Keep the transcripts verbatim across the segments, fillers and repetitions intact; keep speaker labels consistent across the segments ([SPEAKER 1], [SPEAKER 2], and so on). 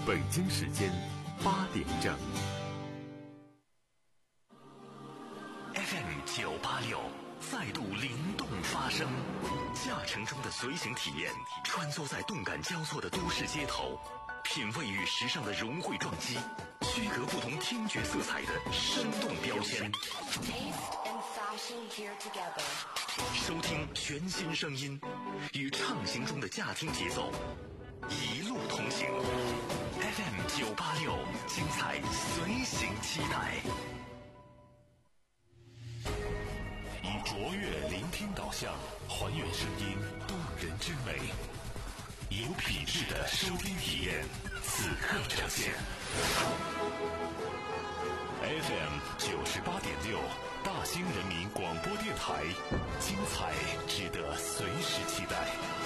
[SPEAKER 1] 北京时间八点整。
[SPEAKER 2] F M 九八六再度灵动发声，驾乘中的随行体验，穿梭在动感交错的都市街头，品味与时尚的融汇撞击，区隔不同听觉色彩的生动标签。收听全新声音，与畅行中的驾听节奏，一路同行。F M 九八六，精彩随行期待。以卓越聆听导向，还原声音动人之美，有品质的收听体验，此刻呈现。F M 九十八点六，大兴人民广播电台，精彩值得随时期待。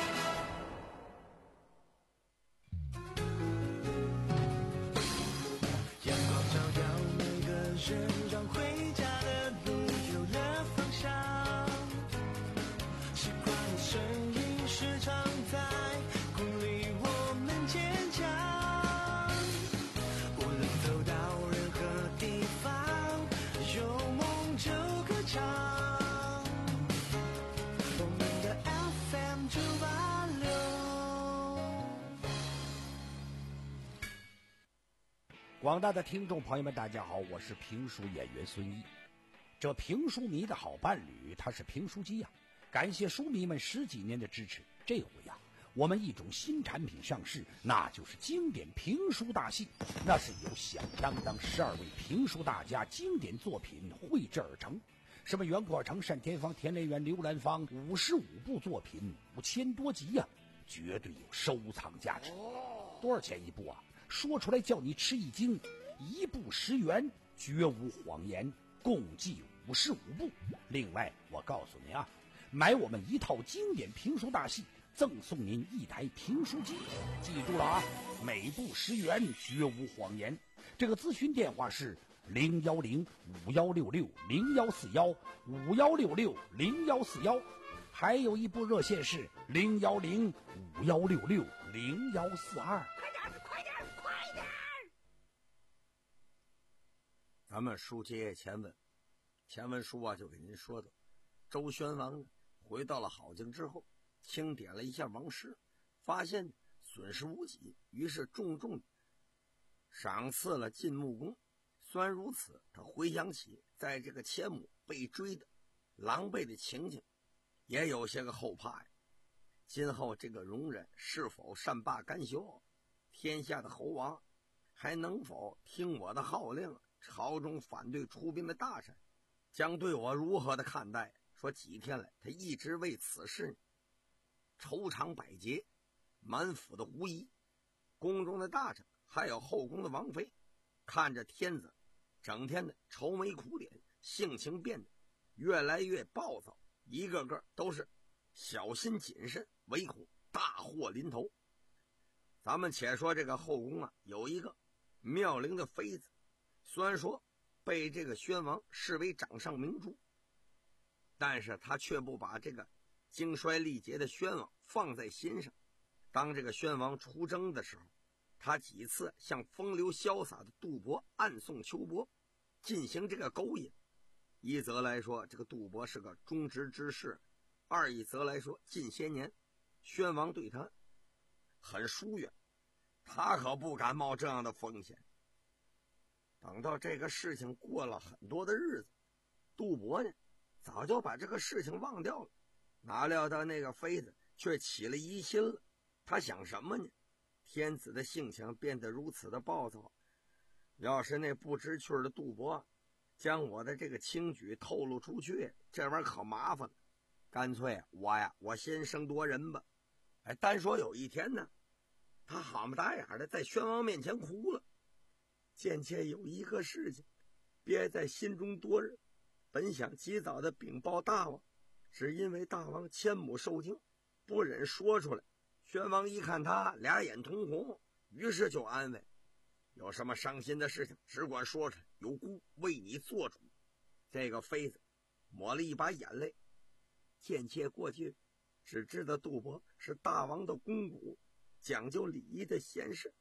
[SPEAKER 3] 阳光照耀每个人，让回家的路有了方向。习惯的声音时常在鼓励我们坚强。无论走到任何地方，有梦就歌唱。我们的 F M 九八六。
[SPEAKER 4] 广大的听众朋友们，大家好，我是评书演员孙一。这评书迷的好伴侣，他是评书机呀、啊。感谢书迷们十几年的支持，这回呀、啊，我们一种新产品上市，那就是经典评书大戏。那是由响当当十二位评书大家经典作品绘制而成，什么袁阔成、单田芳、田连元、刘兰芳，五十五部作品，五千多集呀、啊，绝对有收藏价值。多少钱一部啊？说出来叫你吃一惊，一部十元，绝无谎言，共计五十五部。另外，我告诉你啊，买我们一套经典评书大戏，赠送您一台评书机。记住了啊，每部十元，绝无谎言。这个咨询电话是零幺零五幺六六零幺四幺五幺六六零幺四幺，还有一部热线是零幺零五幺六六零幺四二。
[SPEAKER 5] 咱们书接前文，前文书啊就给您说的，周宣王呢回到了郝境之后，清点了一下王室，发现损失无几，于是重重赏赐了晋穆公。虽然如此，他回想起在这个千亩被追的狼狈的情景，也有些个后怕呀。今后这个容忍是否善罢甘休？天下的侯王还能否听我的号令？朝中反对出兵的大臣将对我如何的看待？说几天来他一直为此事愁肠百结，满府的狐疑，宫中的大臣还有后宫的王妃，看着天子整天的愁眉苦脸，性情变得越来越暴躁，一个个都是小心谨慎，唯恐大祸临头。咱们且说这个后宫啊，有一个妙龄的妃子，虽然说被这个宣王视为掌上明珠，但是他却不把这个经衰力竭的宣王放在心上。当这个宣王出征的时候，他几次向风流潇洒的杜伯暗送秋波，进行这个勾引。一则来说，这个杜伯是个忠直之士；二一则来说，近些年宣王对他很疏远，他可不敢冒这样的风险。等到这个事情过了很多的日子，杜伯呢早就把这个事情忘掉了，哪料到那个妃子却起了疑心了。他想什么呢？天子的性情变得如此的暴躁，要是那不知趣的杜伯将我的这个轻举透露出去，这玩意儿可麻烦了。干脆我呀我先声夺人吧。哎，单说有一天呢，他好么打眼的在宣王面前哭了，渐渐有一个事情憋在心中多日，本想及早的禀报大王，只因为大王千亩受惊，不忍说出来。宣王一看他俩眼通红，于是就安慰，有什么伤心的事情只管说出来，有姑为你做主。这个妃子抹了一把眼泪，渐切过去，只知道杜伯是大王的公主，讲究礼仪的贤士，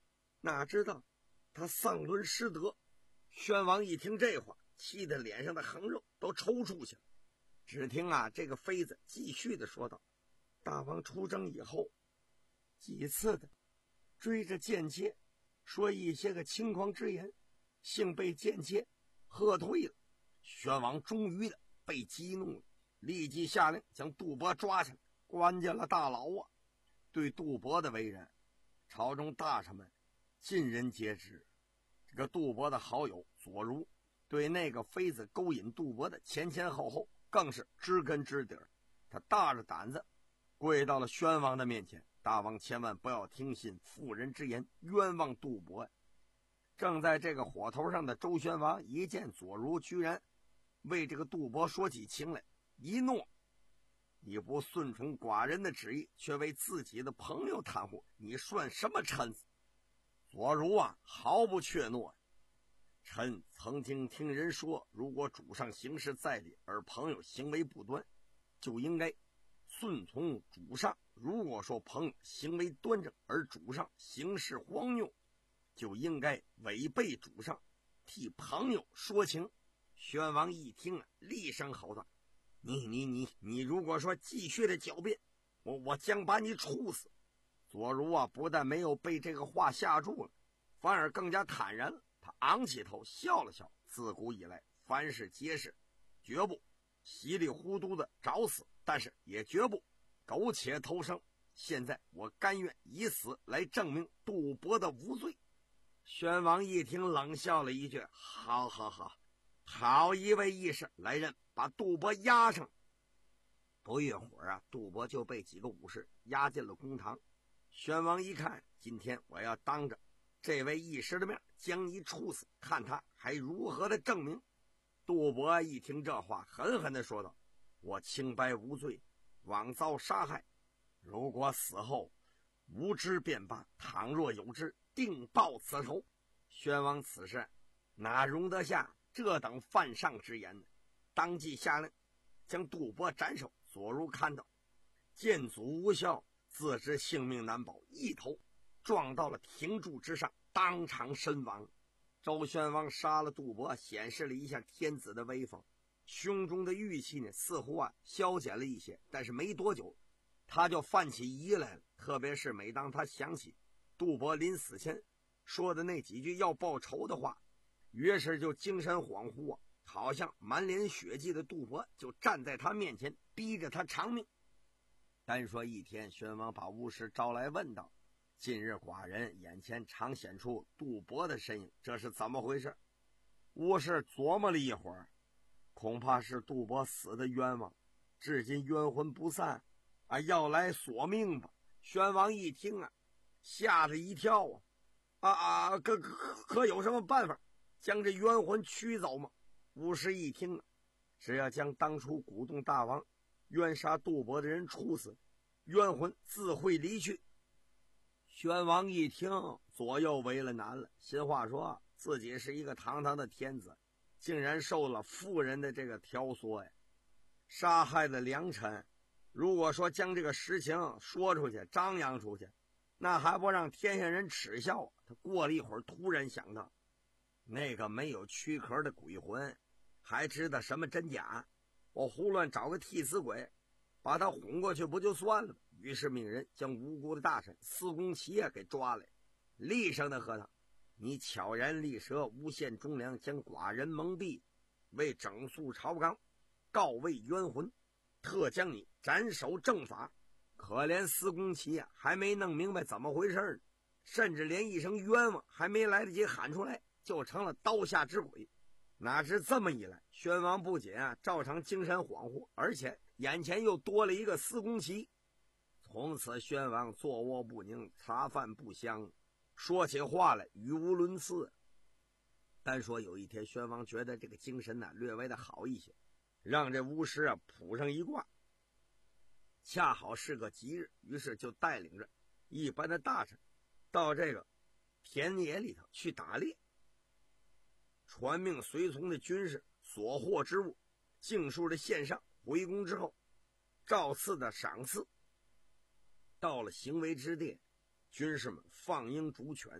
[SPEAKER 5] 哪知道他丧伦失德。宣王一听这话，气得脸上的横肉都抽搐起来。只听啊，这个妃子继续的说道：大王出征以后，几次的追着贱妾，说一些个轻狂之言，幸被贱妾喝退了。宣王终于的被激怒了，立即下令将杜伯抓起来，关进了大牢啊。对杜伯的为人，朝中大臣们尽人皆知。这个杜伯的好友左如对那个妃子勾引杜伯的前前后后更是知根知底儿。他大着胆子跪到了宣王的面前：大王千万不要听信妇人之言，冤枉杜伯呀！正在这个火头上的周宣王一见左如居然为这个杜伯说起情来，一怒：你不顺从寡人的旨意，却为自己的朋友袒护，你算什么臣子？左如啊，毫不怯懦。臣曾经听人说，如果主上行事在理，而朋友行为不端，就应该顺从主上；如果说朋友行为端正，而主上行事荒谬，就应该违背主上，替朋友说情。宣王一听啊，厉声吼道：你你你你如果说继续的狡辩，我我将把你处死。左如啊，不但没有被这个话吓住了，反而更加坦然了。他昂起头笑了笑，自古以来凡是皆是，绝不稀里糊涂的找死，但是也绝不苟且偷生。现在我甘愿以死来证明杜伯的无罪。宣王一听，冷笑了一句：好好好，好一位义士，来人，把杜伯押上。不一会儿啊，杜伯就被几个武士押进了公堂。宣王一看，今天我要当着这位义士的面将你处死，看他还如何的证明。杜伯一听这话，狠狠地说道：我清白无罪，枉遭杀害，如果死后无知便罢，倘若有知，定报此仇。宣王此时哪容得下这等犯上之言呢？当即下令将杜伯斩首。左如看到见阻无效，自知性命难保，一头撞到了亭柱之上，当场身亡。周宣王杀了杜伯，显示了一下天子的威风，胸中的郁气呢似乎啊消减了一些。但是没多久他就犯起疑来了，特别是每当他想起杜伯临死前说的那几句要报仇的话，于是就精神恍惚啊，好像满脸血迹的杜伯就站在他面前，逼着他偿命。单说一天，宣王把巫师招来问道：近日寡人眼前常显出杜伯的身影，这是怎么回事？巫师琢磨了一会儿，恐怕是杜伯死的冤枉，至今冤魂不散啊，要来索命吧。宣王一听啊，吓了一跳啊啊啊！可可可有什么办法将这冤魂驱走吗？巫师一听啊，只要将当初鼓动大王冤杀杜伯的人处死，冤魂自会离去。宣王一听，左右为了难了，心话说自己是一个堂堂的天子，竟然受了妇人的这个挑唆呀，杀害了良臣。如果说将这个实情说出去，张扬出去，那还不让天下人耻笑。他过了一会儿，突然想到，那个没有躯壳的鬼魂还知道什么真假，我胡乱找个替死鬼把他哄过去不就算了吗？于是命人将无辜的大臣司公齐给抓来，厉声的喝他：你悄然立舌，诬陷忠良，将寡人蒙蔽，为整肃朝纲，告慰冤魂，特将你斩首正法。可怜司公齐啊，还没弄明白怎么回事呢，甚至连一声冤枉还没来得及喊出来，就成了刀下之鬼。哪知这么一来，宣王不仅啊照常精神恍惚，而且眼前又多了一个司公齐。从此宣王坐卧不宁，茶饭不香，说起话来语无伦次。单说有一天，宣王觉得这个精神呢略微的好一些，让这巫师啊卜上一卦，恰好是个吉日，于是就带领着一般的大臣到这个田野里头去打猎，传命随从的军士所获之物尽数的献上，回宫之后照次的赏赐。到了行为之地，军士们放鹰逐犬，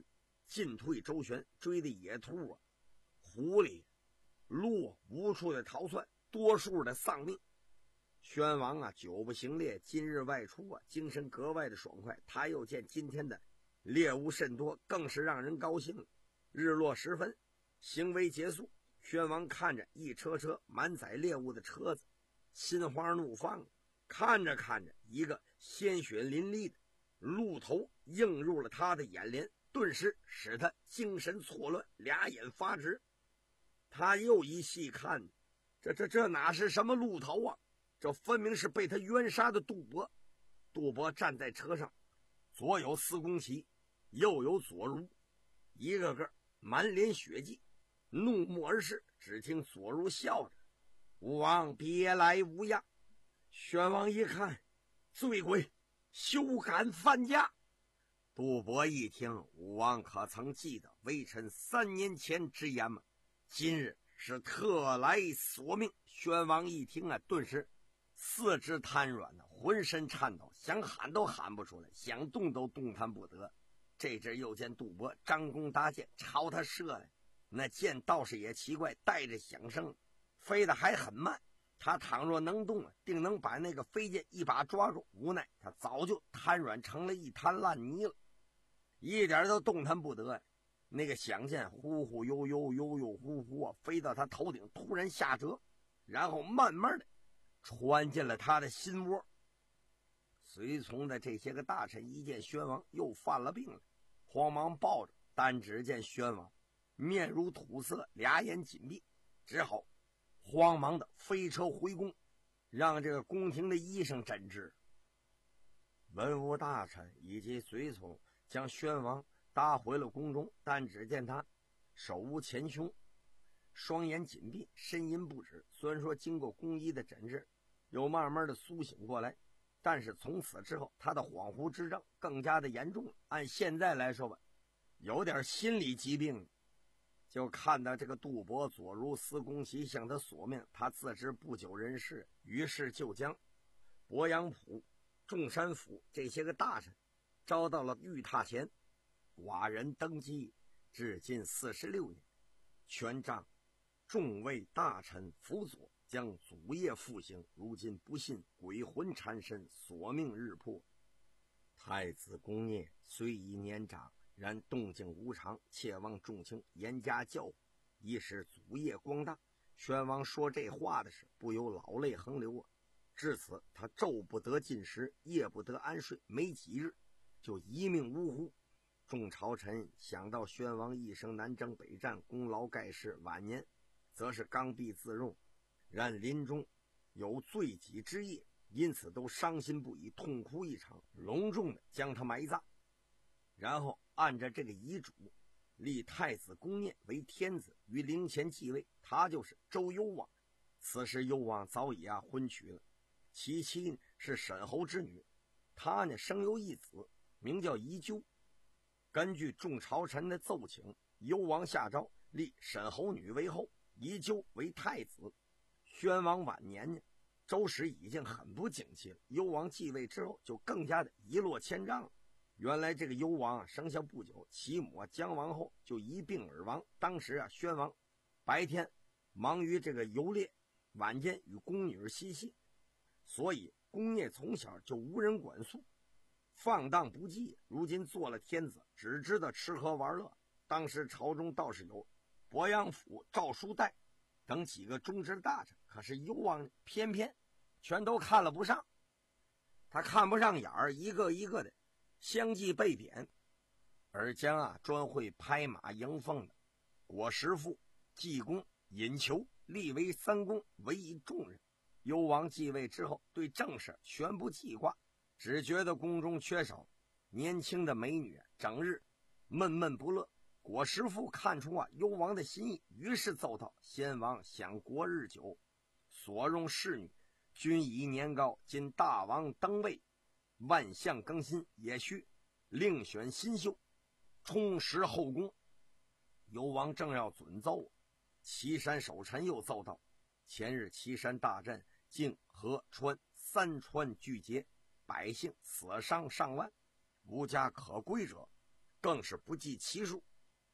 [SPEAKER 5] 进退周旋，追的野兔啊、狐狸、鹿无处的逃窜，多数的丧命。宣王啊，久不行猎，今日外出啊，精神格外的爽快。他又见今天的猎物甚多，更是让人高兴了。日落时分，行为结束，宣王看着一车车满载猎物的车子，心花怒放。看着看着，一个鲜血淋漓的鹿头映入了他的眼帘，顿时使他精神错乱，俩眼发直。他又一细看，这这这哪是什么鹿头啊？这分明是被他冤杀的杜伯。杜伯站在车上，左有司公齐，右有左如，一个个满脸血迹，怒目而视。只听左如笑着：“武王别来无恙。”宣王一看，醉鬼，休敢犯驾！杜伯一听，武王可曾记得微臣三年前之言吗？今日是特来索命。宣王一听啊，顿时四肢瘫软的，浑身颤抖，想喊都喊不出来，想动都动弹不得。这阵又见杜伯张弓搭箭朝他射来，那箭倒是也奇怪，带着响声，飞得还很慢。他倘若能动，定能把那个飞箭一把抓住，无奈他早就瘫软成了一滩烂泥了，一点都动弹不得。那个响箭忽忽悠悠悠悠忽忽啊，飞到他头顶，突然下折，然后慢慢的穿进了他的心窝。随从的这些个大臣一见宣王又犯了病了，慌忙抱着，但只见宣王面如土色，俩眼紧闭，只好慌忙的飞车回宫，让这个宫廷的医生诊治。文武大臣以及随从将宣王搭回了宫中，但只见他手捂前胸，双眼紧闭，呻吟不止。虽然说经过宫医的诊治，又慢慢的苏醒过来，但是从此之后他的恍惚之症更加的严重了。按现在来说吧，有点心理疾病。就看到这个杜伯、左如、司公齐向他索命，他自知不久人世，于是就将鄱阳府、仲山府这些个大臣招到了御榻前。寡人登基至今四十六年，权杖众位大臣辅佐，将祖业复兴，如今不信鬼魂缠身，索命日破。太子公聂虽已年长，然动静无常，切望众卿严加教诲，以使祖业光大。宣王说这话的时，不由老泪横流啊！至此，他昼不得进食，夜不得安睡，没几日就一命呜呼。众朝臣想到宣王一生南征北战，功劳盖世，晚年则是刚愎自用，然临终有罪己之业，因此都伤心不已，痛哭一场，隆重的将他埋葬。然后按照这个遗嘱，立太子公聂为天子，于陵前继位，他就是周幽王。此时幽王早已啊婚娶了，其妻是沈侯之女，他呢生有一子，名叫宜臼。根据众朝臣的奏请，幽王下诏立沈侯女为后，宜臼为太子。宣王晚年呢，周时已经很不景气了，幽王继位之后就更加的一落千丈了。原来这个幽王啊生下不久，其母啊姜王后就一病而亡。当时啊宣王白天忙于这个游猎，晚间与宫女嬉戏，所以公聂从小就无人管束，放荡不羁。如今做了天子，只知道吃喝玩乐。当时朝中倒是有鄱阳府赵叔岱等几个中直大臣，可是幽王偏偏全都看了不上，他看不上眼儿，一个一个的相继被贬，而将啊专会拍马迎凤的果实父、济公、尹求立为三公，委以重任。幽王继位之后，对政事全不记挂，只觉得宫中缺少年轻的美女，整日闷闷不乐。果实父看出啊幽王的心意，于是奏道：先王享国日久，所用侍女均已年高，今大王登位，万象更新，也需另选新秀，充实后宫。幽王正要准奏，岐山守臣又奏道：前日岐山大战，泾河川三川俱竭，百姓死伤上万，无家可归者更是不计其数。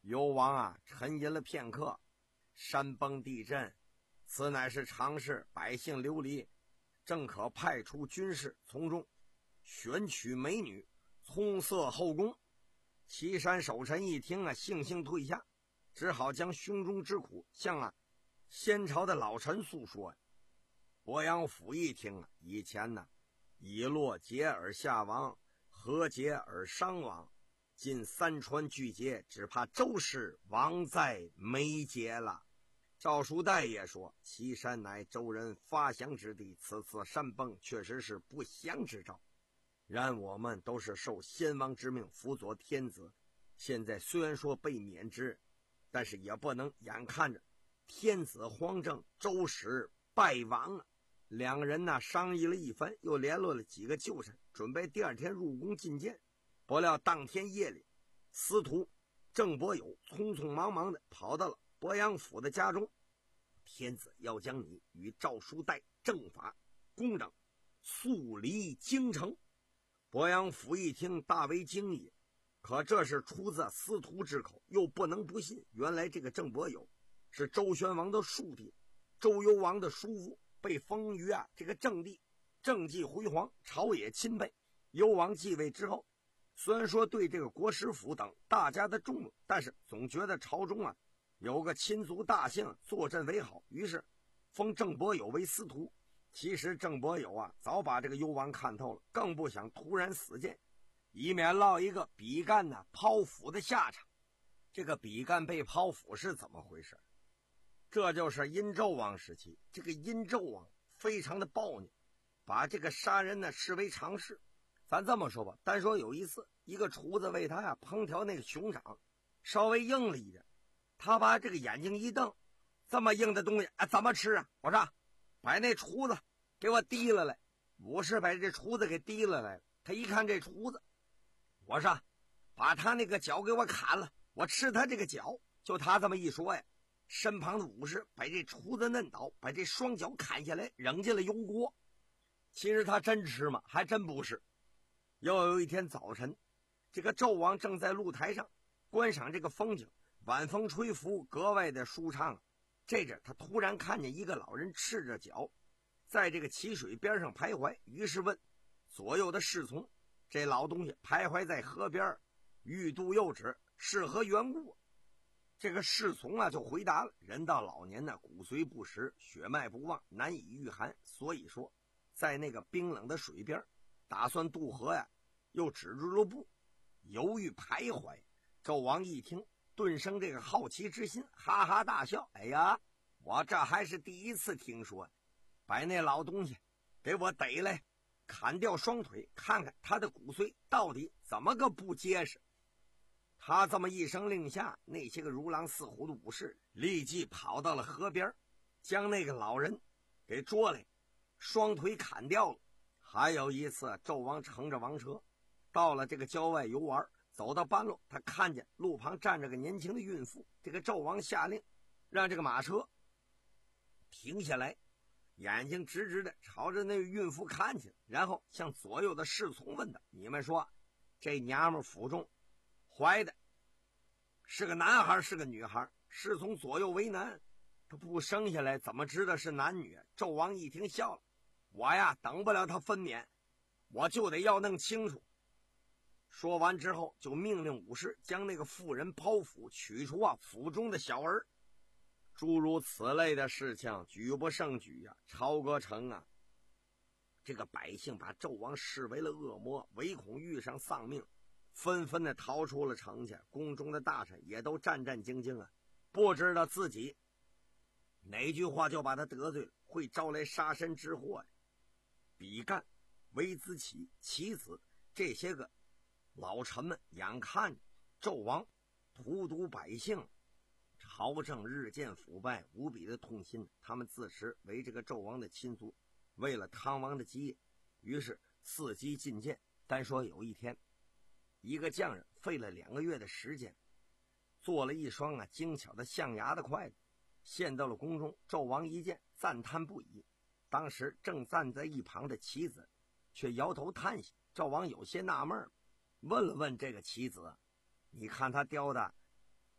[SPEAKER 5] 幽王啊，沉吟了片刻，山崩地震，此乃是常事，百姓流离，正可派出军士从中选取美女，充塞后宫。岐山守臣一听啊，悻悻退下，只好将胸中之苦向啊先朝的老臣诉说。鄱阳府一听啊，以前呢，以洛结而下亡，何结而伤亡，今三川俱竭，只怕周氏亡在眉睫了。赵叔岱也说，岐山乃周人发祥之地，此次山崩确实是不祥之兆。然我们都是受先王之命辅佐天子，现在虽然说被免职，但是也不能眼看着天子皇政，周氏败亡啊。两个人呢商议了一番，又联络了几个旧臣，准备第二天入宫觐见。不料当天夜里，司徒郑伯友匆匆忙忙的跑到了鄱阳府的家中，天子要将你与赵叔岱正法公正，速离京城。鄱阳府一听，大为惊异，可这是出自司徒之口，又不能不信。原来这个郑伯友是周宣王的庶弟，周幽王的叔父，被封于啊这个郑地，政绩辉煌，朝野钦佩。幽王继位之后，虽然说对这个国师府等大家的重用，但是总觉得朝中啊有个亲族大姓坐镇为好，于是封郑伯友为司徒。其实郑伯友啊早把这个幽王看透了，更不想突然死谏，以免落一个比干呢剖腹的下场。这个比干被剖腹是怎么回事？这就是殷纣王时期，这个殷纣王非常的暴虐，把这个杀人呢视为常事。咱这么说吧，单说有一次，一个厨子为他呀烹调那个熊掌，稍微硬了一点，他把这个眼睛一瞪，这么硬的东西啊怎么吃啊？我说把那厨子给我提了来。武士把这厨子给提了来了，他一看这厨子，我说把他那个脚给我砍了，我吃他这个脚。就他这么一说呀，身旁的武士把这厨子嫩倒，把这双脚砍下来扔进了油锅。其实他真吃吗？还真不是。又有一天早晨，这个纣王正在露台上观赏这个风景，晚风吹拂，格外的舒畅。这阵他突然看见一个老人赤着脚在这个淇水边上徘徊，于是问左右的侍从，这老东西徘徊在河边，欲渡又止，是何缘故？这个侍从啊就回答了，人到老年呢，骨髓不实，血脉不旺，难以御寒，所以说在那个冰冷的水边打算渡河呀，又止住了步，犹豫徘徊。纣王一听，顿生这个好奇之心，哈哈大笑，哎呀，我这还是第一次听说，把那老东西给我逮来，砍掉双腿，看看他的骨髓到底怎么个不结实。他这么一声令下，那些个如狼似虎的武士立即跑到了河边，将那个老人给捉来，双腿砍掉了。还有一次，纣王乘着王车到了这个郊外游玩，走到半路，他看见路旁站着个年轻的孕妇。这个纣王下令让这个马车停下来，眼睛直直的朝着那个孕妇看去，然后向左右的侍从问他，你们说这娘们腹中怀的是个男孩是个女孩？侍从左右为难，他不生下来怎么知道是男女？纣王一听笑了，我呀等不了他分娩，我就得要弄清楚。说完之后，就命令武士将那个妇人剖腹，取出啊腹中的小儿。诸如此类的事情举不胜举呀、啊。朝歌城啊，这个百姓把纣王视为了恶魔，唯恐遇上丧命，纷纷的逃出了城去。宫中的大臣也都战战兢兢啊，不知道自己哪句话就把他得罪了，会招来杀身之祸呀。比干、微子启、其子这些个老臣们眼看纣王荼毒百姓，朝政日渐腐败，无比的痛心。他们自持为这个纣王的亲族，为了汤王的基业，于是伺机进谏。单说有一天，一个匠人费了两个月的时间，做了一双啊精巧的象牙的筷子，献到了宫中。纣王一见，赞叹不已。当时正站在一旁的棋子却摇头叹息。纣王有些纳闷，问了问这个棋子，你看他雕的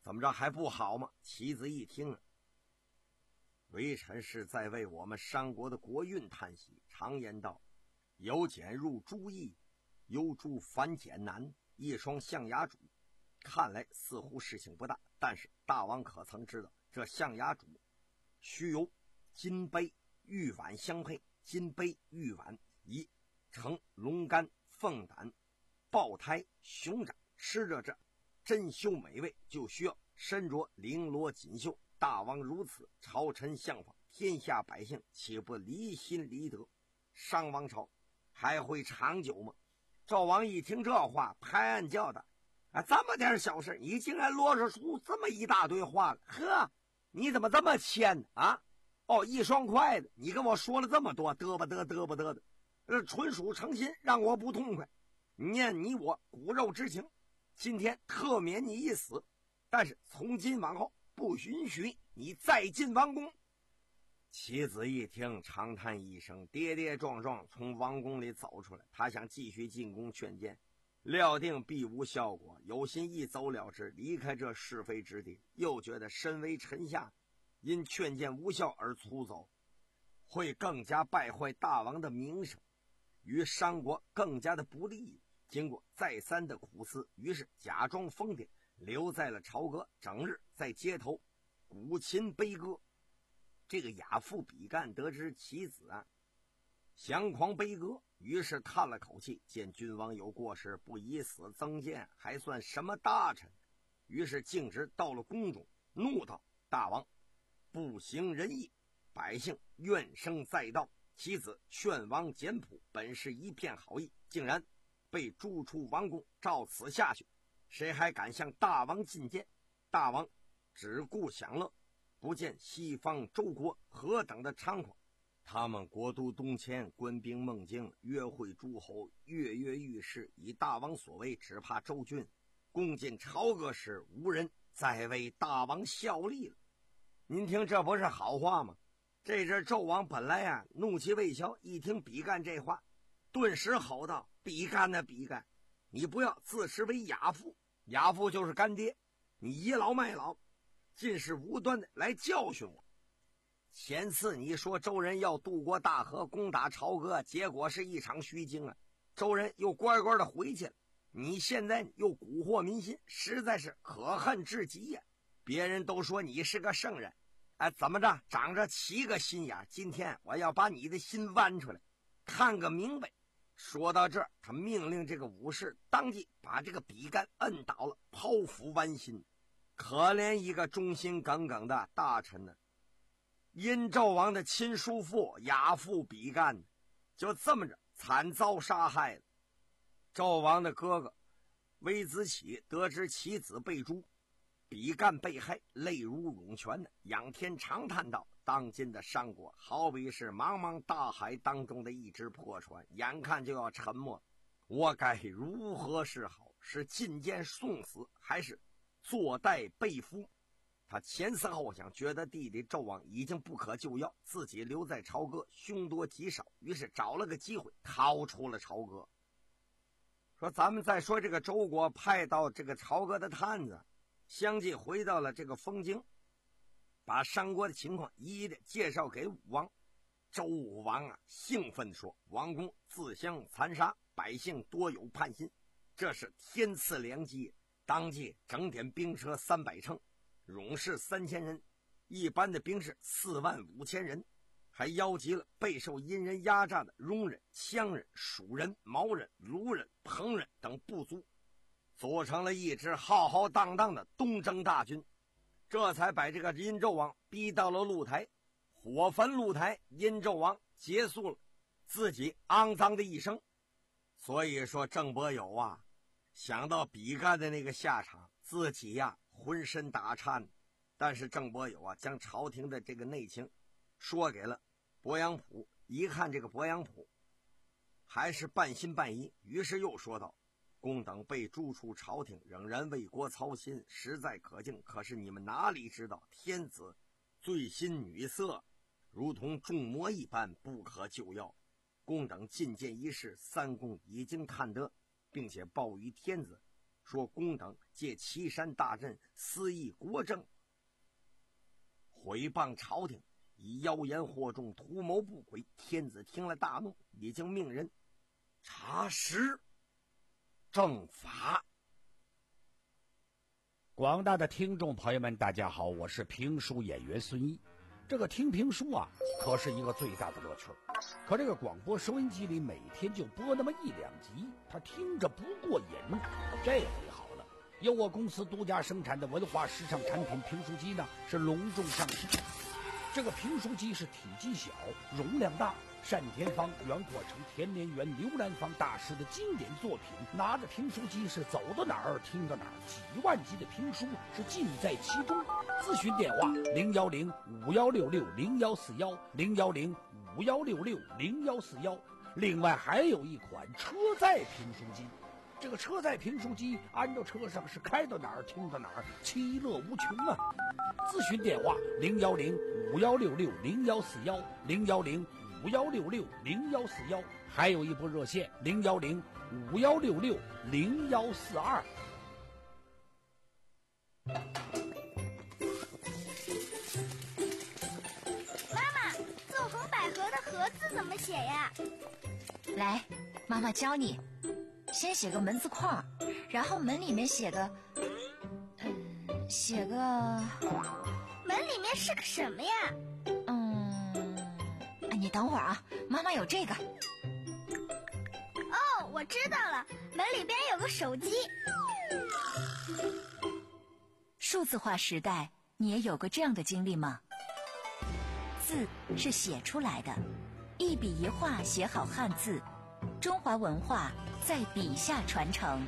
[SPEAKER 5] 怎么着还不好吗？棋子一听啊，微臣是在为我们商国的国运叹息。常言道，由俭入朱易，由朱反俭难。一双象牙主，看来似乎事情不大，但是大王可曾知道，这象牙主须由金杯玉碗相配，金杯玉碗以呈龙肝凤胆豹胎熊掌，吃着这珍馐美味，就需要身着绫罗锦绣。大王如此，朝臣相仿，天下百姓岂不离心离德？商王朝还会长久吗？纣王一听这话，拍案叫道：啊，这么点小事，你竟然啰嗦出这么一大堆话了！呵，你怎么这么欠呢？啊，哦，一双筷子，你跟我说了这么多，嘚吧嘚嘚吧嘚的，这纯属诚心，让我不痛快。念你我骨肉之情，今天特免你一死，但是从今往后不允许你再进王宫。棋子一听，长叹一声，跌跌撞撞从王宫里走出来。他想继续进宫劝谏，料定必无效果，有心一走了之，离开这是非之地。又觉得身为臣下，因劝谏无效而出走，会更加败坏大王的名声，与商国更加的不利。经过再三的苦思，于是假装疯癫，留在了朝歌，整日在街头鼓琴悲歌。这个亚父比干得知其子啊降狂悲歌，于是叹了口气，见君王有过失，不以死增谏，还算什么大臣？于是径直到了宫中，怒道：大王不行仁义，百姓怨声载道，其子劝王简朴，本是一片好意，竟然被逐出王宫，照此下去，谁还敢向大王进谏？大王只顾享乐，不见西方周国何等的猖狂，他们国都东迁，官兵孟京，约会诸侯，跃跃欲试。以大王所为，只怕周军攻进朝歌时，无人再为大王效力了。您听，这不是好话吗？这阵纣王本来啊怒气未消，一听比干这话，顿时吼道：比干啊比干，你不要自持为亚父，亚父就是干爹，你倚老卖老，尽是无端的来教训我。前次你说周人要渡过大河攻打朝歌，结果是一场虚惊啊，周人又乖乖的回去了，你现在又蛊惑民心，实在是可恨至极呀、啊！别人都说你是个圣人，哎，怎么着长着七个心眼，今天我要把你的心剜出来看个明白。说到这儿，他命令这个武士当即把这个比干摁倒了，剖腹剜心。可怜一个忠心耿耿的大臣呢，殷纣王的亲叔父亚父比干就这么着惨遭杀害了。纣王的哥哥微子启得知其子被诛，比干被害，泪如涌泉的仰天长叹道：当今的商国好比是茫茫大海当中的一只破船，眼看就要沉没，我该如何是好？是进谏送死，还是坐待被俘？他前思后想，觉得弟弟纣王已经不可救药，自己留在朝歌凶多吉少，于是找了个机会逃出了朝歌。说咱们再说这个周国派到这个朝歌的探子相继回到了这个封京，把商国的情况一一的介绍给武王。周武王啊兴奋地说：王公自相残杀，百姓多有叛心，这是天赐良机，当即整点兵车三百乘，勇士三千人，一般的兵士四万五千人，还邀集了备受殷人压榨的戎人、羌人、蜀人、毛人、卢人、彭人等部族，组成了一支浩浩荡荡的东征大军，这才把这个殷纣王逼到了露台，火焚露台，殷纣王结束了自己肮脏的一生。所以说郑伯友啊，想到比干的那个下场，自己呀浑身打颤。但是郑伯友啊将朝廷的这个内情说给了伯阳卜，一看这个伯阳卜还是半信半疑，于是又说道：公等被逐出朝廷，仍然为国操心，实在可敬。可是你们哪里知道，天子醉心女色，如同中魔一般，不可救药。公等进谏一事，三公已经探得，并且报于天子， 说公等借岐山大阵私议国政，毁谤朝廷，以妖言惑众，图谋不轨。天子听了大怒，已经命人查实正法。
[SPEAKER 4] 广大的听众朋友们，大家好，我是评书演员孙毅。这个听评书啊，可是一个最大的乐趣。可这个广播收音机里每天就播那么一两集，他听着不过瘾。这回好了，由我公司独家生产的文化时尚产品评书机呢，是隆重上市。这个评书机是体积小，容量大，单田芳、袁阔成、田连元、刘兰芳大师的经典作品。拿着评书机是走到哪儿听到哪儿，几万集的评书是尽在其中。咨询电话零幺零五幺六六零幺四幺零幺零五幺六六零幺四幺。另外还有一款车载评书机，这个车载评书机安到车上是开到哪儿听到哪儿，其乐无穷啊！咨询电话零幺零五幺六六零幺四幺零幺零五幺六六零幺四幺，还有一部热线零幺零五幺六六零幺四二。
[SPEAKER 6] 妈妈，纵横捭阖的阖字怎么写呀？
[SPEAKER 7] 来，妈妈教你。先写个门字框，然后门里面写个，嗯，写个，
[SPEAKER 6] 门里面是个什么呀？
[SPEAKER 7] 嗯，你等会儿啊，妈妈有这个。
[SPEAKER 6] 哦，我知道了，门里边有个手机。
[SPEAKER 7] 数字化时代，你也有过这样的经历吗？字是写出来的，一笔一画写好汉字，中华文化在笔下传承。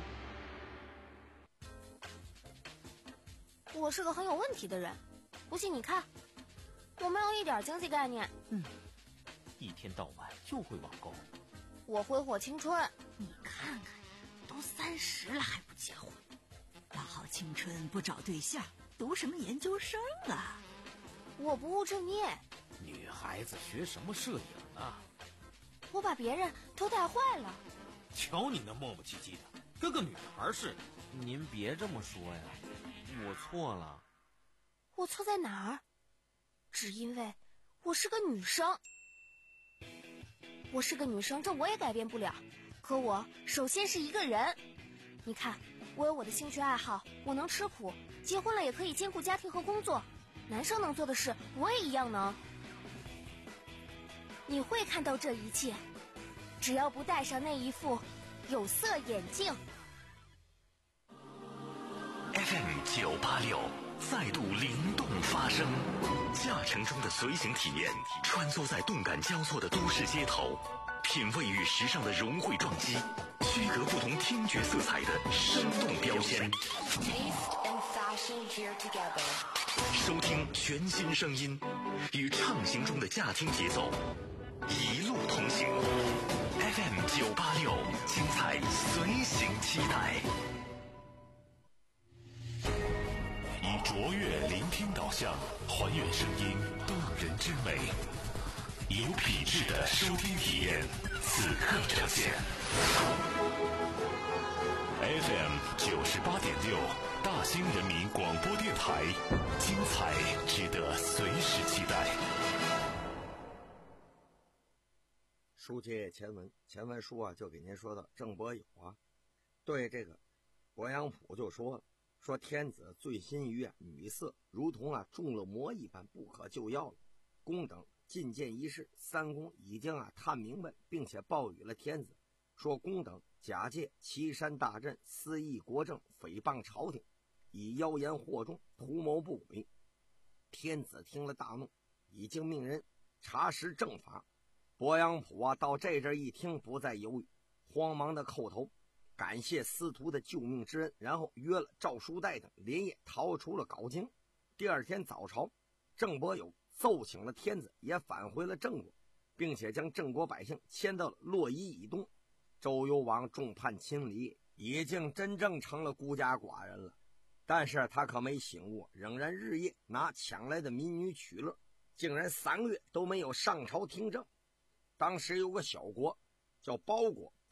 [SPEAKER 8] 我是个很有问题的人，不信你看，我没有一点经济概念。
[SPEAKER 1] 嗯，一天到晚就会网购。
[SPEAKER 8] 我挥霍青春。
[SPEAKER 7] 你看看，都三十了还不结婚，大好青春不找对象，读什么研究生啊？
[SPEAKER 8] 我不务正业。
[SPEAKER 1] 女孩子学什么摄影啊？
[SPEAKER 8] 我把别人都带坏了。
[SPEAKER 1] 瞧你那磨磨唧唧的，跟个女孩似的。
[SPEAKER 9] 您别这么说呀，我错了。
[SPEAKER 8] 我错在哪儿？只因为我是个女生。我是个女生，这我也改变不了。可我首先是一个人。你看，我有我的兴趣爱好，我能吃苦，结婚了也可以兼顾家庭和工作。男生能做的事，我也一样能。你会看到这一切，只要不戴上那一副有色眼镜。
[SPEAKER 2] F M 九八六再度灵动发声，驾乘中的随行体验，穿梭在动感交错的都市街头，品味与时尚的融汇撞击，区隔不同听觉色彩的生动标签。收听全新声音，与畅行中的驾听节奏，一路同行。F M 九八六，精彩随行期待。以卓越聆听导向，还原声音动人之美，有品质的收听体验，此刻呈现。F M 九十八点六，大兴人民广播电台，精彩值得随时期待。
[SPEAKER 5] 书接前文，前文书啊就给您说到郑伯友啊，对这个鄱阳浦就说了，说天子醉心于啊女色，如同啊中了魔一般，不可救药了。公等进谏一事，三公已经啊探明白，并且报与了天子，说公等假借岐山大阵，私议国政，诽谤朝廷，以妖言惑众，图谋不轨。天子听了大怒，已经命人查实正法。鄱阳浦啊到这阵一听，不再犹豫，慌忙的叩头，感谢司徒的救命之恩，然后约了赵书代等连夜逃出了镐京。第二天早朝，郑伯友奏请了天子，也返回了郑国，并且将郑国百姓迁到了洛邑以东。周幽王众叛亲离，已经真正成了孤家寡人了，但是他可没醒悟，仍然日夜拿抢来的民女取乐，竟然三个月都没有上朝听政。当时有个小国叫包国，包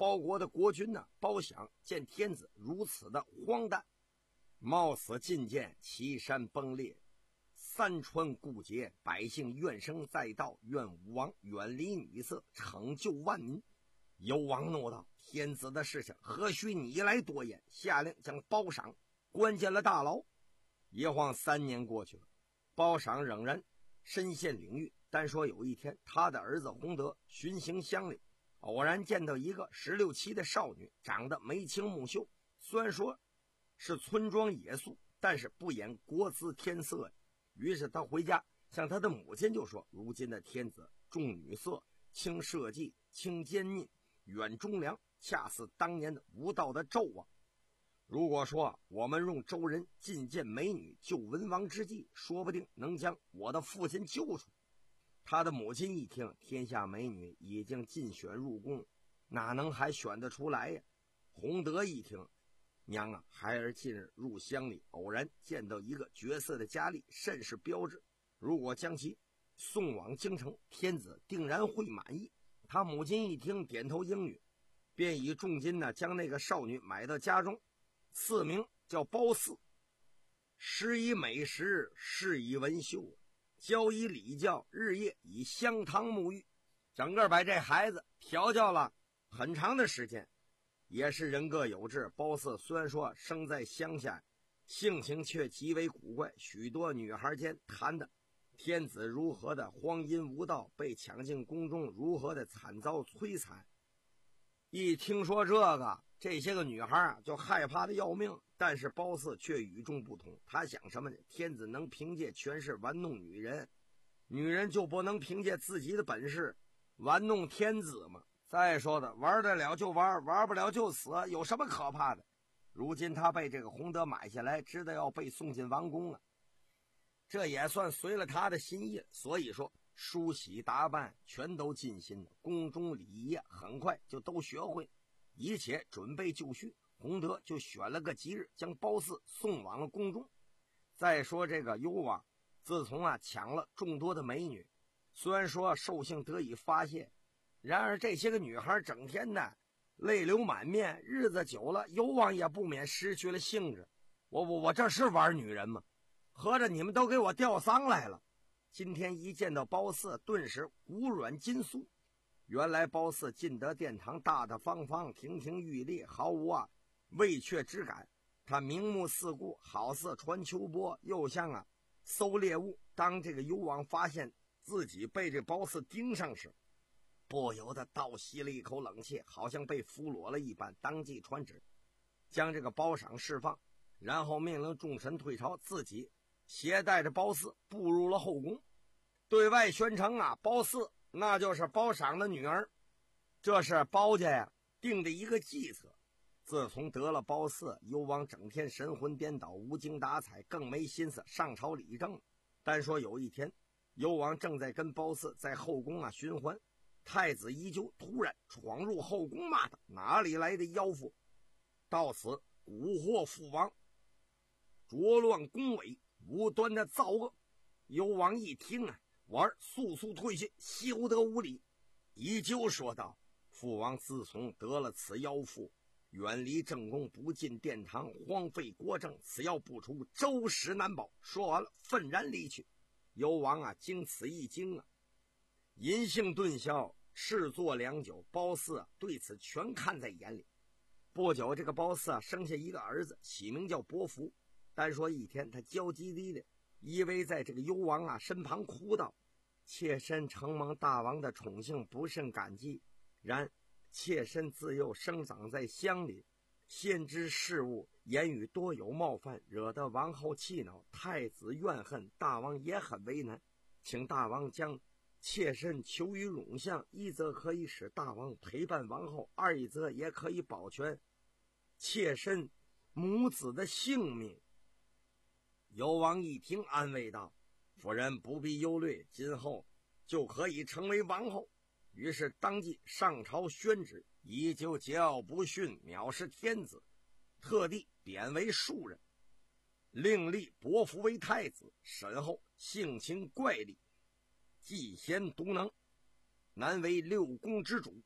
[SPEAKER 5] 包国的国君呢，包想见天子如此的荒诞，冒死进谏，岐山崩裂，三川固结，百姓怨声载道，愿武王远离女色，成就万民。幽王怒道：天子的事情何须你来多言？下令将包赏关进了大牢。一晃三年过去了，包赏仍然身陷囹圄。单说有一天，他的儿子洪德巡行乡里，偶然见到一个十六七的少女，长得眉清目秀，虽然说是村庄野宿，但是不掩国姿天色呀。于是他回家向他的母亲就说：如今的天子重女色，轻社稷，轻奸佞，远忠良，恰似当年的无道的纣王。如果说我们用周人觐见美女救文王之计，说不定能将我的父亲救出。他的母亲一听，天下美女已经尽选入宫，哪能还选得出来呀？洪德一听，娘啊，孩儿近日入乡里，偶然见到一个绝色的佳丽，甚是标致，如果将其送往京城，天子定然会满意。他母亲一听，点头应允，便以重金呢将那个少女买到家中，赐名叫褒姒，食以美食，饰以文绣，教以礼教，日夜以香汤沐浴，整个把这孩子调教了很长的时间。也是人各有志，褒姒虽然说生在乡下，性情却极为古怪，许多女孩间谈的天子如何的荒淫无道，被抢进宫中如何的惨遭摧残。一听说这个，这些个女孩啊就害怕的要命，但是褒姒却与众不同。她想什么呢？天子能凭借权势玩弄女人，女人就不能凭借自己的本事玩弄天子吗？再说的，玩得了就玩，玩不了就死，有什么可怕的？如今他被这个洪德买下来，知道要被送进王宫了，这也算随了他的心意了。所以说梳洗打扮全都尽心了，宫中礼仪很快就都学会，一切准备就绪。洪德就选了个吉日，将褒姒送往了宫中。再说这个幽王，自从啊抢了众多的美女，虽然说兽性得以发泄，然而这些个女孩整天的泪流满面，日子久了，幽王也不免失去了兴致。我我我这是玩女人吗？合着你们都给我吊丧来了。今天一见到褒姒，顿时骨软筋酥。原来褒姒进得殿堂，大大方方，亭亭玉立，毫无啊畏怯之感。他明目四顾，好似传秋波，又像啊搜猎物。当这个幽王发现自己被这褒姒盯上时，不由得倒吸了一口冷气，好像被俘虏了一般，当即传旨将这个褒赏释放，然后命令众臣退朝，自己携带着褒姒步入了后宫，对外宣称啊，褒姒那就是褒赏的女儿，这是褒家呀定的一个计策。自从得了褒姒，幽王整天神魂颠倒，无精打采，更没心思上朝理政。单说有一天，幽王正在跟褒姒在后宫啊寻欢，太子依旧突然闯入后宫，骂道：哪里来的妖妇，到此蛊惑父王，浊乱宫闱，无端的造恶。幽王一听啊，我儿速速退去，休得无礼。依旧说道：父王自从得了此妖妇，远离正宫，不进殿堂，荒废国政，此妖不除，周室难保。说完了，愤然离去。幽王啊经此一惊啊，银杏顿消，赤坐良久。褒姒啊对此全看在眼里。不久，这个褒姒啊生下一个儿子，起名叫伯服。单说一天，他娇滴滴的依偎在这个幽王啊身旁，哭道：妾身承蒙大王的宠幸，不甚感激。然妾身自幼生长在乡里，先知事务，言语多有冒犯，惹得王后气恼，太子怨恨，大王也很为难。请大王将妾身求于容相，一则可以使大王陪伴王后，二一则也可以保全妾身母子的性命。幽王一听，安慰道：夫人不必忧虑，今后就可以成为王后。于是当即上朝宣旨，依旧桀骜不驯，藐视天子，特地贬为庶人，另立伯服为太子。沈后性情怪戾，嫉贤独能，难为六宫之主，